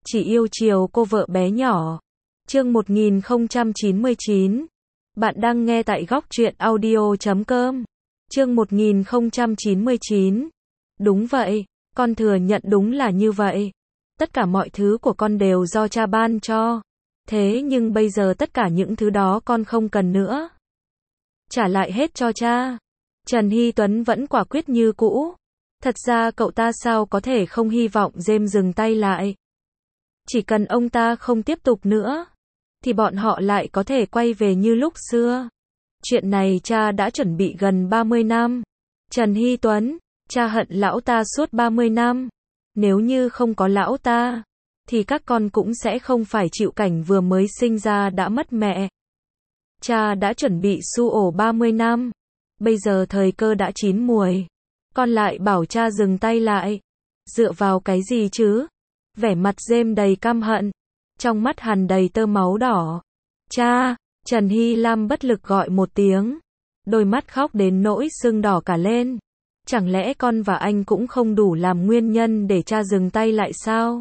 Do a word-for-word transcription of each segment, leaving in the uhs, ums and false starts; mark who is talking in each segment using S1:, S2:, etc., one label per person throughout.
S1: chỉ yêu chiều cô vợ bé nhỏ. Chương một nghìn không trăm chín mươi chín. Bạn đang nghe tại góc truyện audio chấm com. Chương một nghìn không trăm chín mươi chín. Đúng vậy, con thừa nhận đúng là như vậy. Tất cả mọi thứ của con đều do cha ban cho. Thế nhưng bây giờ tất cả những thứ đó con không cần nữa. Trả lại hết cho cha. Trần Hy Tuấn vẫn quả quyết như cũ. Thật ra cậu ta sao có thể không hy vọng James dừng tay lại. Chỉ cần ông ta không tiếp tục nữa, thì bọn họ lại có thể quay về như lúc xưa. Chuyện này cha đã chuẩn bị gần ba mươi năm. Trần Hy Tuấn, cha hận lão ta suốt ba mươi năm. Nếu như không có lão ta, thì các con cũng sẽ không phải chịu cảnh vừa mới sinh ra đã mất mẹ. Cha đã chuẩn bị su ổ ba mươi năm. Bây giờ thời cơ đã chín muồi. Con lại bảo cha dừng tay lại. Dựa vào cái gì chứ? Vẻ mặt James đầy căm hận. Trong mắt hằn đầy tơ máu đỏ. Cha! Trần Hy Lam bất lực gọi một tiếng. Đôi mắt khóc đến nỗi sưng đỏ cả lên. Chẳng lẽ con và anh cũng không đủ làm nguyên nhân để cha dừng tay lại sao?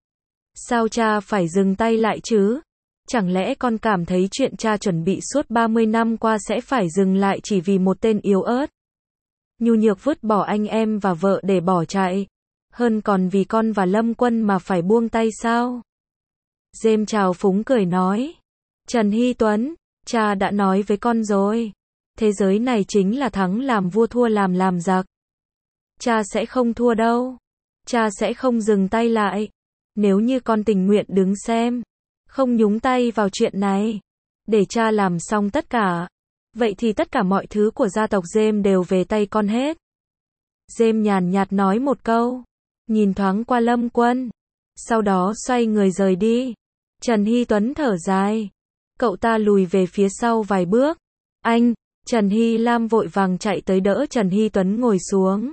S1: Sao cha phải dừng tay lại chứ? Chẳng lẽ con cảm thấy chuyện cha chuẩn bị suốt ba mươi năm qua sẽ phải dừng lại chỉ vì một tên yếu ớt? Nhu nhược vứt bỏ anh em và vợ để bỏ chạy. Hơn còn vì con và Lâm Quân mà phải buông tay sao? James trào phúng cười nói. Trần Hy Tuấn, cha đã nói với con rồi. Thế giới này chính là thắng làm vua thua làm làm giặc. Cha sẽ không thua đâu. Cha sẽ không dừng tay lại. Nếu như con tình nguyện đứng xem, không nhúng tay vào chuyện này, để cha làm xong tất cả, vậy thì tất cả mọi thứ của gia tộc James đều về tay con hết. James nhàn nhạt nói một câu, nhìn thoáng qua Lâm Quân, sau đó xoay người rời đi. Trần Hy Tuấn thở dài. Cậu ta lùi về phía sau vài bước. Anh! Trần Hy Lam vội vàng chạy tới đỡ Trần Hy Tuấn ngồi xuống.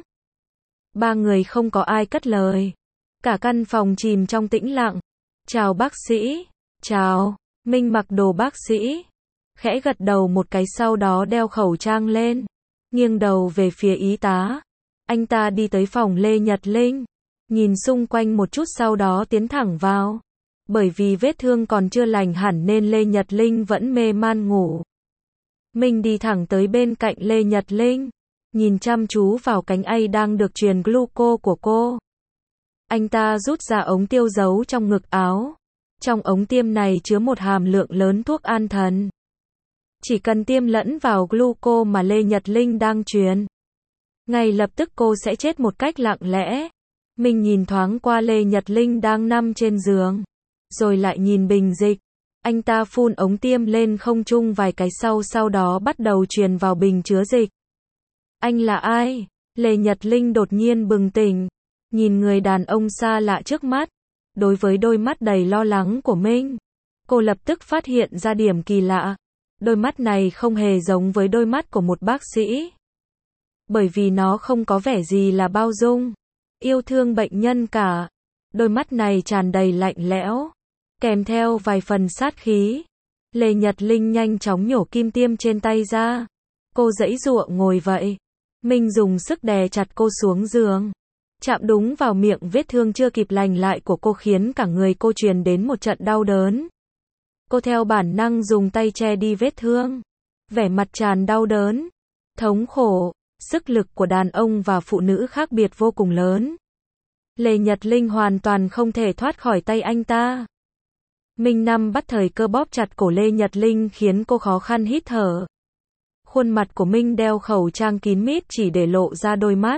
S1: Ba người không có ai cất lời. Cả căn phòng chìm trong tĩnh lặng. Chào bác sĩ. Chào. Minh mặc đồ bác sĩ. Khẽ gật đầu một cái sau đó đeo khẩu trang lên. Nghiêng đầu về phía y tá. Anh ta đi tới phòng Lê Nhật Linh. Nhìn xung quanh một chút sau đó tiến thẳng vào. Bởi vì vết thương còn chưa lành hẳn nên Lê Nhật Linh vẫn mê man ngủ. Minh đi thẳng tới bên cạnh Lê Nhật Linh. Nhìn chăm chú vào cánh tay đang được truyền gluco của cô. Anh ta rút ra ống tiêu giấu trong ngực áo. Trong ống tiêm này chứa một hàm lượng lớn thuốc an thần. Chỉ cần tiêm lẫn vào gluco mà Lê Nhật Linh đang truyền, ngay lập tức cô sẽ chết một cách lặng lẽ. Mình nhìn thoáng qua Lê Nhật Linh đang nằm trên giường, rồi lại nhìn bình dịch. Anh ta phun ống tiêm lên không trung vài cái sau sau đó bắt đầu truyền vào bình chứa dịch. Anh là ai? Lê Nhật Linh đột nhiên bừng tỉnh, nhìn người đàn ông xa lạ trước mắt. Đối với đôi mắt đầy lo lắng của Minh, cô lập tức phát hiện ra điểm kỳ lạ. Đôi mắt này không hề giống với đôi mắt của một bác sĩ. Bởi vì nó không có vẻ gì là bao dung, yêu thương bệnh nhân cả. Đôi mắt này tràn đầy lạnh lẽo, kèm theo vài phần sát khí. Lê Nhật Linh nhanh chóng nhổ kim tiêm trên tay ra. Cô giãy giụa ngồi vậy. Minh dùng sức đè chặt cô xuống giường. Chạm đúng vào miệng vết thương chưa kịp lành lại của cô khiến cả người cô truyền đến một trận đau đớn. Cô theo bản năng dùng tay che đi vết thương. Vẻ mặt tràn đau đớn, thống khổ. Sức lực của đàn ông và phụ nữ khác biệt vô cùng lớn. Lê Nhật Linh hoàn toàn không thể thoát khỏi tay anh ta. Minh Năm bắt thời cơ bóp chặt cổ Lê Nhật Linh khiến cô khó khăn hít thở. Khuôn mặt của Minh đeo khẩu trang kín mít chỉ để lộ ra đôi mắt.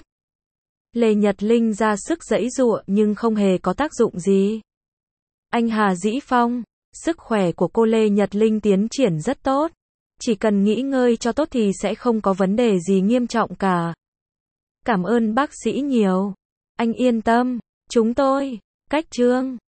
S1: Lê Nhật Linh ra sức giãy giụa nhưng không hề có tác dụng gì. Anh Hà Dĩ Phong, sức khỏe của cô Lê Nhật Linh tiến triển rất tốt. Chỉ cần nghỉ ngơi cho tốt thì sẽ không có vấn đề gì nghiêm trọng cả. Cảm ơn bác sĩ nhiều. Anh yên tâm, chúng tôi, cách Trương,